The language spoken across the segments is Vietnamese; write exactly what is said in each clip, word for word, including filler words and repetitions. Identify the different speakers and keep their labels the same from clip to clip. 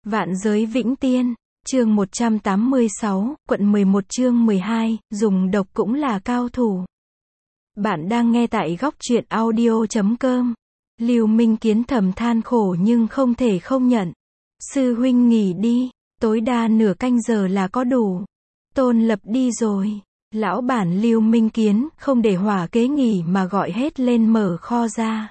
Speaker 1: Vạn giới vĩnh tiên, chương một trăm tám mươi sáu, quận mười một chương mười hai, dùng độc cũng là cao thủ. Bạn đang nghe tại góc truyện audio chấm com. Lưu Minh Kiến thầm than khổ nhưng không thể không nhận. Sư huynh nghỉ đi, tối đa nửa canh giờ là có đủ. Tôn Lập đi rồi. Lão bản Lưu Minh Kiến không để hỏa kế nghỉ mà gọi hết lên mở kho ra.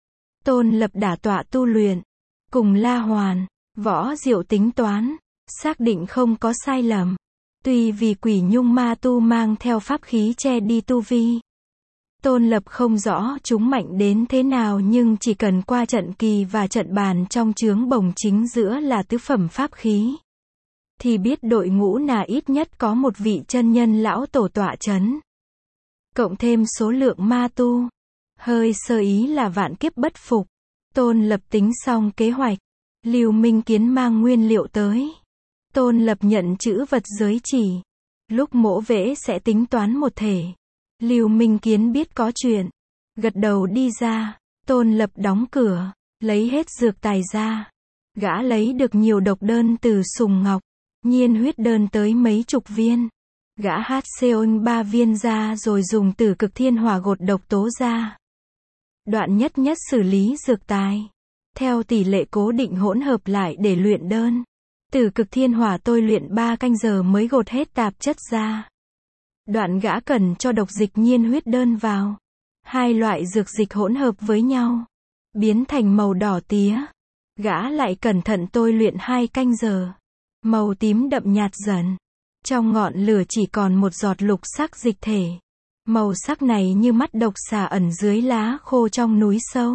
Speaker 1: Tôn Lập đả tọa tu luyện. Cùng La Hoàn, Võ Diệu tính toán, xác định không có sai lầm. Tuy vì quỷ nhung ma tu mang theo pháp khí che đi tu vi. Tôn Lập không rõ chúng mạnh đến thế nào nhưng chỉ cần qua trận kỳ và trận bàn trong chướng bồng chính giữa là tứ phẩm pháp khí. Thì biết đội ngũ nào ít nhất có một vị chân nhân lão tổ tọa chấn. Cộng thêm số lượng ma tu. Hơi sơ ý là vạn kiếp bất phục. Tôn Lập tính xong kế hoạch. Lưu Minh Kiến mang nguyên liệu tới. Tôn Lập nhận chữ vật giới chỉ. Lúc mổ vẽ sẽ tính toán một thể. Lưu Minh Kiến biết có chuyện. Gật đầu đi ra. Tôn Lập đóng cửa. Lấy hết dược tài ra. Gã lấy được nhiều độc đơn từ Sùng Ngọc. Nhiên huyết đơn tới mấy chục viên. Gã hát xeon ba viên ra rồi dùng tử cực thiên hỏa gột độc tố ra. Đoạn nhất nhất xử lý dược tài. Theo tỷ lệ cố định hỗn hợp lại để luyện đơn. Tử cực thiên hỏa tôi luyện ba canh giờ mới gột hết tạp chất ra. Đoạn gã cần cho độc dịch nhiên huyết đơn vào. Hai loại dược dịch hỗn hợp với nhau. Biến thành màu đỏ tía. Gã lại cẩn thận tôi luyện hai canh giờ. Màu tím đậm nhạt dần. Trong ngọn lửa chỉ còn một giọt lục sắc dịch thể. Màu sắc này như mắt độc xà ẩn dưới lá khô trong núi sâu.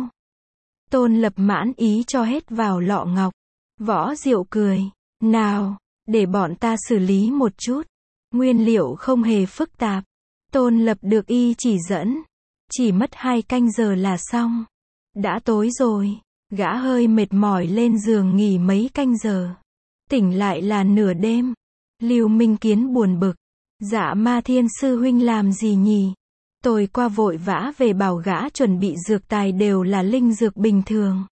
Speaker 1: Tôn Lập mãn ý cho hết vào lọ ngọc. Võ Diệu cười. Nào, để bọn ta xử lý một chút. Nguyên liệu không hề phức tạp. Tôn Lập được y chỉ dẫn. Chỉ mất hai canh giờ là xong. Đã tối rồi. Gã hơi mệt mỏi lên giường nghỉ mấy canh giờ. Tỉnh lại là nửa đêm. Lưu Minh Kiến buồn bực. Dạ Ma Thiên sư huynh làm gì nhỉ? Tôi qua vội vã về bảo gã chuẩn bị dược tài đều là linh dược bình thường.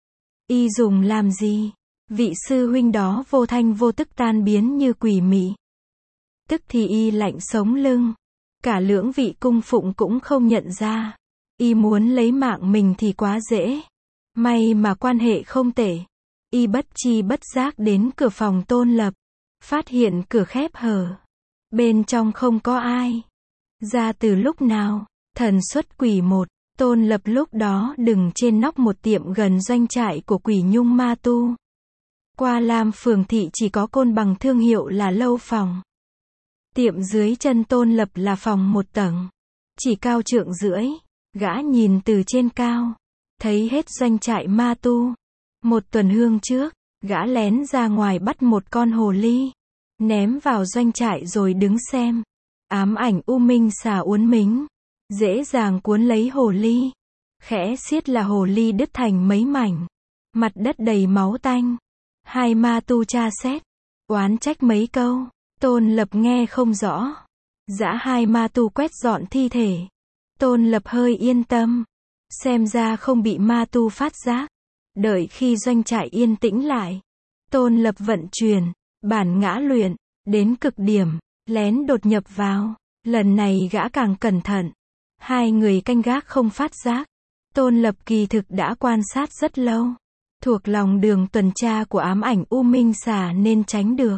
Speaker 1: Y dùng làm gì? Vị sư huynh đó vô thanh vô tức tan biến như quỷ mị. Tức thì y lạnh sống lưng. Cả lưỡng vị cung phụng cũng không nhận ra. Y muốn lấy mạng mình thì quá dễ. May mà quan hệ không tệ. Y bất chi bất giác đến cửa phòng Tôn Lập. Phát hiện cửa khép hở. Bên trong không có ai. Ra từ lúc nào? Thần xuất quỷ một. Tôn Lập lúc đó đứng trên nóc một tiệm gần doanh trại của quỷ nhung ma tu. Qua Lam Phường thị chỉ có Côn Bằng thương hiệu là lâu phòng. Tiệm dưới chân Tôn Lập là phòng một tầng. Chỉ cao trượng rưỡi. Gã nhìn từ trên cao. Thấy hết doanh trại ma tu. Một tuần hương trước, gã lén ra ngoài bắt một con hồ ly. Ném vào doanh trại rồi đứng xem. Ám ảnh u minh xà uốn mính. Dễ dàng cuốn lấy hồ ly. Khẽ xiết là hồ ly đứt thành mấy mảnh. Mặt đất đầy máu tanh. Hai ma tu tra xét. Oán trách mấy câu. Tôn Lập nghe không rõ. Dã hai ma tu quét dọn thi thể. Tôn Lập hơi yên tâm. Xem ra không bị ma tu phát giác. Đợi khi doanh trại yên tĩnh lại. Tôn Lập vận chuyển. Bản ngã luyện. Đến cực điểm. Lén đột nhập vào. Lần này gã càng cẩn thận. Hai người canh gác không phát giác. Tôn Lập kỳ thực đã quan sát rất lâu. Thuộc lòng đường tuần tra của ám ảnh u minh xà nên tránh được.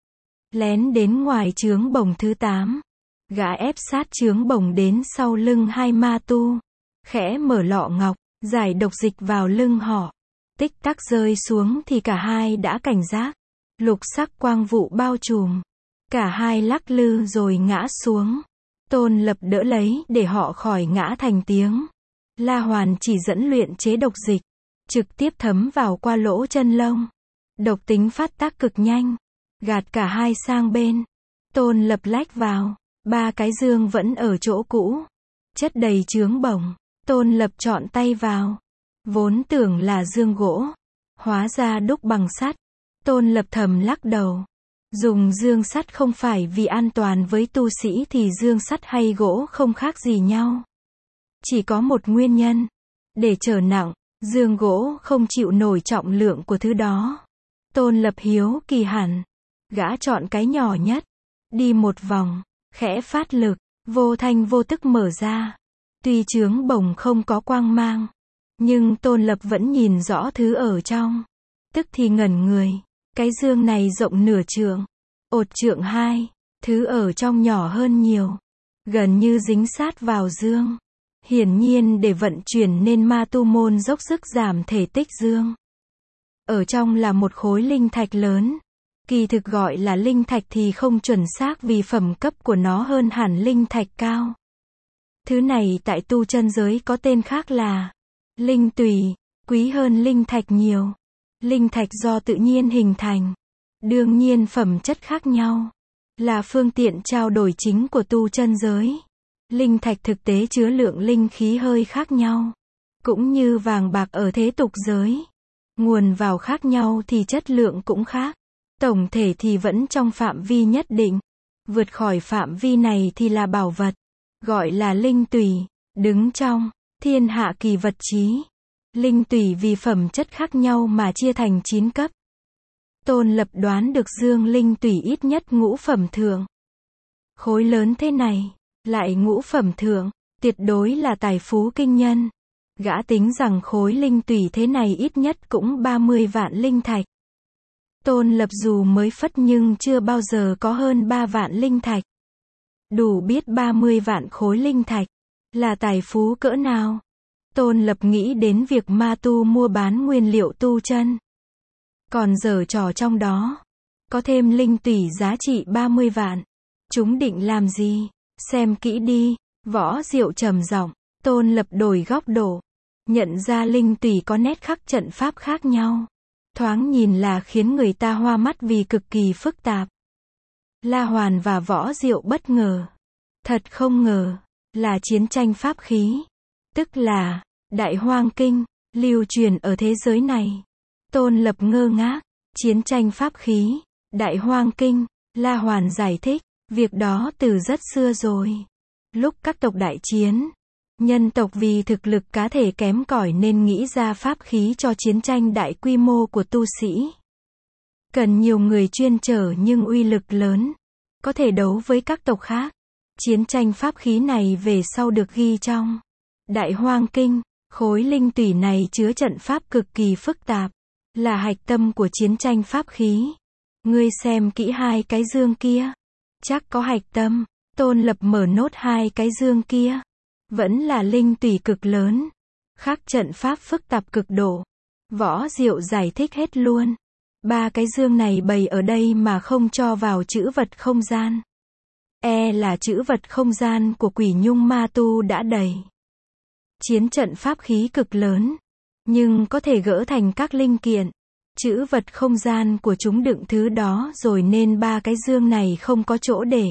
Speaker 1: Lén đến ngoài chướng bồng thứ tám. Gã ép sát chướng bồng đến sau lưng hai ma tu. Khẽ mở lọ ngọc. Giải độc dịch vào lưng họ. Tích tắc rơi xuống thì cả hai đã cảnh giác. Lục sắc quang vụ bao trùm. Cả hai lắc lư rồi ngã xuống. Tôn Lập đỡ lấy để họ khỏi ngã thành tiếng. La Hoàn chỉ dẫn luyện chế độc dịch. Trực tiếp thấm vào qua lỗ chân lông. Độc tính phát tác cực nhanh. Gạt cả hai sang bên. Tôn Lập lách vào. Ba cái dương vẫn ở chỗ cũ. Chất đầy chướng bồng. Tôn Lập chọn tay vào. Vốn tưởng là dương gỗ. Hóa ra đúc bằng sắt. Tôn Lập thầm lắc đầu. Dùng dương sắt không phải vì an toàn với tu sĩ thì dương sắt hay gỗ không khác gì nhau. Chỉ có một nguyên nhân. Để trở nặng, dương gỗ không chịu nổi trọng lượng của thứ đó. Tôn Lập hiếu kỳ hẳn. Gã chọn cái nhỏ nhất. Đi một vòng. Khẽ phát lực. Vô thanh vô tức mở ra. Tuy trướng bổng không có quang mang. Nhưng Tôn Lập vẫn nhìn rõ thứ ở trong. Tức thì ngẩn người. Cái dương này rộng nửa trượng. Ột trượng hai. Thứ ở trong nhỏ hơn nhiều. Gần như dính sát vào dương. Hiển nhiên để vận chuyển nên ma tu môn dốc sức giảm thể tích dương. Ở trong là một khối linh thạch lớn. Kỳ thực gọi là linh thạch thì không chuẩn xác vì phẩm cấp của nó hơn hẳn linh thạch cao. Thứ này tại tu chân giới có tên khác là linh tùy, quý hơn linh thạch nhiều. Linh thạch do tự nhiên hình thành. Đương nhiên phẩm chất khác nhau. Là phương tiện trao đổi chính của tu chân giới. Linh thạch thực tế chứa lượng linh khí hơi khác nhau. Cũng như vàng bạc ở thế tục giới. Nguồn vào khác nhau thì chất lượng cũng khác. Tổng thể thì vẫn trong phạm vi nhất định. Vượt khỏi phạm vi này thì là bảo vật. Gọi là linh tùy. Đứng trong thiên hạ kỳ vật chí. Linh tùy vì phẩm chất khác nhau mà chia thành chín cấp. Tôn Lập đoán được dương linh tùy ít nhất ngũ phẩm thượng. Khối lớn thế này, lại ngũ phẩm thượng, tuyệt đối là tài phú kinh nhân. Gã tính rằng khối linh tùy thế này ít nhất cũng ba mươi vạn linh thạch. Tôn Lập dù mới phất nhưng chưa bao giờ có hơn ba vạn linh thạch. Đủ biết ba mươi vạn khối linh thạch là tài phú cỡ nào. Tôn Lập nghĩ đến việc ma tu mua bán nguyên liệu tu chân. Còn giở trò trong đó. Có thêm linh tùy giá trị ba mươi vạn. Chúng định làm gì? Xem kỹ đi. Võ Diệu trầm giọng. Tôn Lập đổi góc độ. Nhận ra linh tùy có nét khắc trận pháp khác nhau. Thoáng nhìn là khiến người ta hoa mắt vì cực kỳ phức tạp. La Hoàn và Võ Diệu bất ngờ. Thật không ngờ. Là chiến tranh pháp khí. Tức là Đại Hoang Kinh. Lưu truyền ở thế giới này. Tôn Lập ngơ ngác. Chiến tranh pháp khí. Đại Hoang Kinh. La Hoàn giải thích. Việc đó từ rất xưa rồi. Lúc các tộc đại chiến. Nhân tộc vì thực lực cá thể kém cỏi nên nghĩ ra pháp khí cho chiến tranh đại quy mô của tu sĩ. Cần nhiều người chuyên trở nhưng uy lực lớn. Có thể đấu với các tộc khác. Chiến tranh pháp khí này về sau được ghi trong Đại Hoang Kinh. Khối linh tùy này chứa trận pháp cực kỳ phức tạp. Là hạch tâm của chiến tranh pháp khí. Ngươi xem kỹ hai cái dương kia. Chắc có hạch tâm. Tôn Lập mở nốt hai cái dương kia. Vẫn là linh tùy cực lớn. Khắc trận pháp phức tạp cực độ. Võ Diệu giải thích hết luôn. Ba cái dương này bày ở đây mà không cho vào trữ vật không gian. E là trữ vật không gian của Quỷ Nhung ma tu đã đầy. Chiến trận pháp khí cực lớn. Nhưng có thể gỡ thành các linh kiện. Trữ vật không gian của chúng đựng thứ đó rồi nên ba cái dương này không có chỗ để.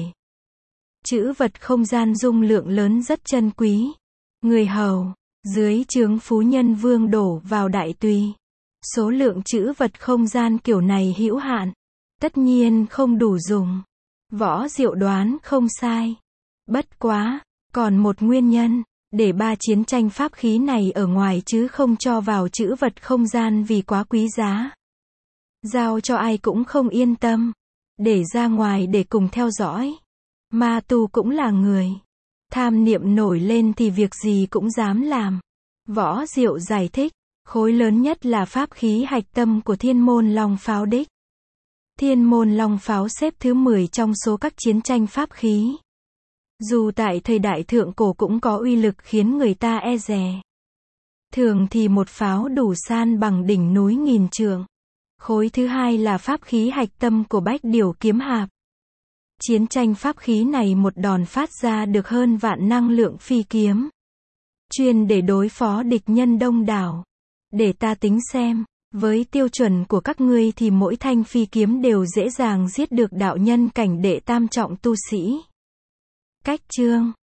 Speaker 1: Trữ vật không gian dung lượng lớn rất chân quý. Người hầu, dưới trướng phú nhân vương đổ vào đại tùy. Số lượng trữ vật không gian kiểu này hữu hạn. Tất nhiên không đủ dùng. Võ Diệu đoán không sai. Bất quá, còn một nguyên nhân. Để ba chiến tranh pháp khí này ở ngoài chứ không cho vào trữ vật không gian vì quá quý giá. Giao cho ai cũng không yên tâm. Để ra ngoài để cùng theo dõi. Ma tu cũng là người. Tham niệm nổi lên thì việc gì cũng dám làm. Võ Diệu giải thích. Khối lớn nhất là pháp khí hạch tâm của Thiên Môn Long Pháo đích. Thiên Môn Long Pháo xếp thứ mười trong số các chiến tranh pháp khí. Dù tại thời đại thượng cổ cũng có uy lực khiến người ta e dè. Thường thì một pháo đủ san bằng đỉnh núi nghìn trượng. Khối thứ hai là pháp khí hạch tâm của Bách Điểu Kiếm Hạp. Chiến tranh pháp khí này một đòn phát ra được hơn vạn năng lượng phi kiếm. Chuyên để đối phó địch nhân đông đảo. Để ta tính xem, với tiêu chuẩn của các ngươi thì mỗi thanh phi kiếm đều dễ dàng giết được đạo nhân cảnh đệ tam trọng tu sĩ. Cách chương